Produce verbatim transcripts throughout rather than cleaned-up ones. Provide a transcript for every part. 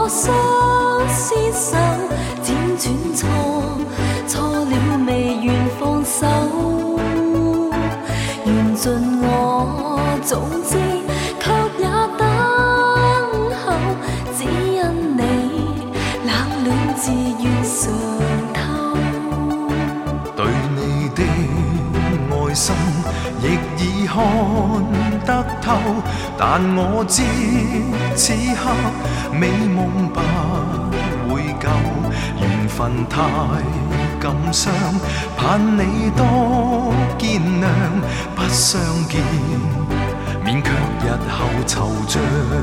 相厮守，輾轉錯，錯了未願放手，緣盡我早知，卻也等候，只因你冷暖自願嘗透。 對你的愛心亦已看得透，但我知此刻美夢不會夠，緣分太感傷，盼你多見諒，不相見免卻日後惆悵。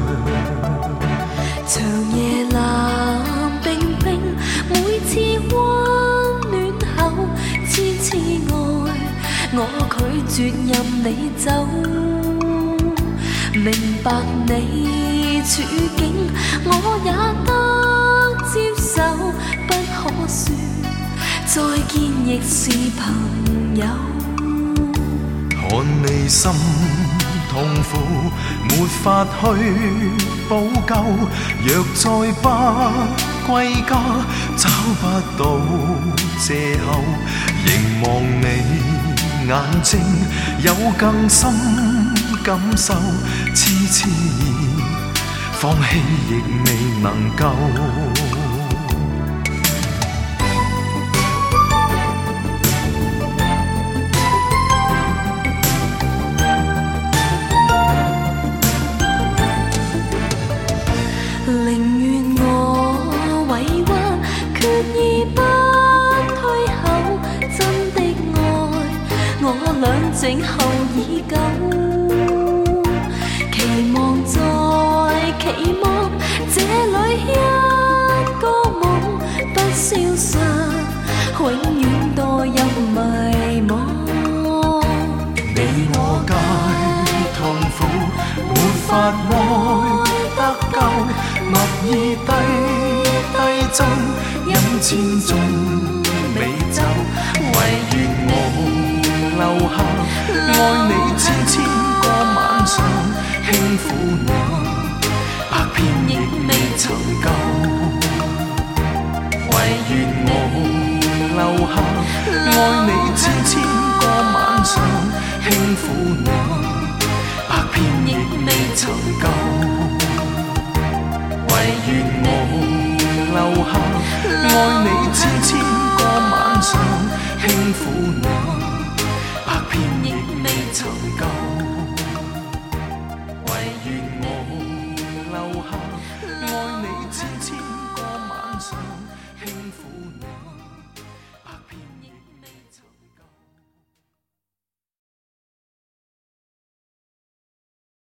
長夜冷冰冰，每次溫暖後痴痴愛，我拒絕任你走。明白你處境，我也得接受，不可說再見亦是朋友。 看你心痛苦，沒法去補救，若再不歸家，找不到藉口，凝望你眼睛有更深感受，痴痴放棄亦未能夠。靜候已久，期望再期望，這裏一個夢不消散，永遠墮入迷惘。你我皆痛苦，沒法愛得夠，默意低低奏，音千種美酒，唯願我留下，愛你千千個晚上，輕撫你，百遍亦未曾夠。唯願我留下，愛你千千個晚上，輕撫你，百遍亦未曾夠。唯願我留下，愛你千千個晚上，輕撫你。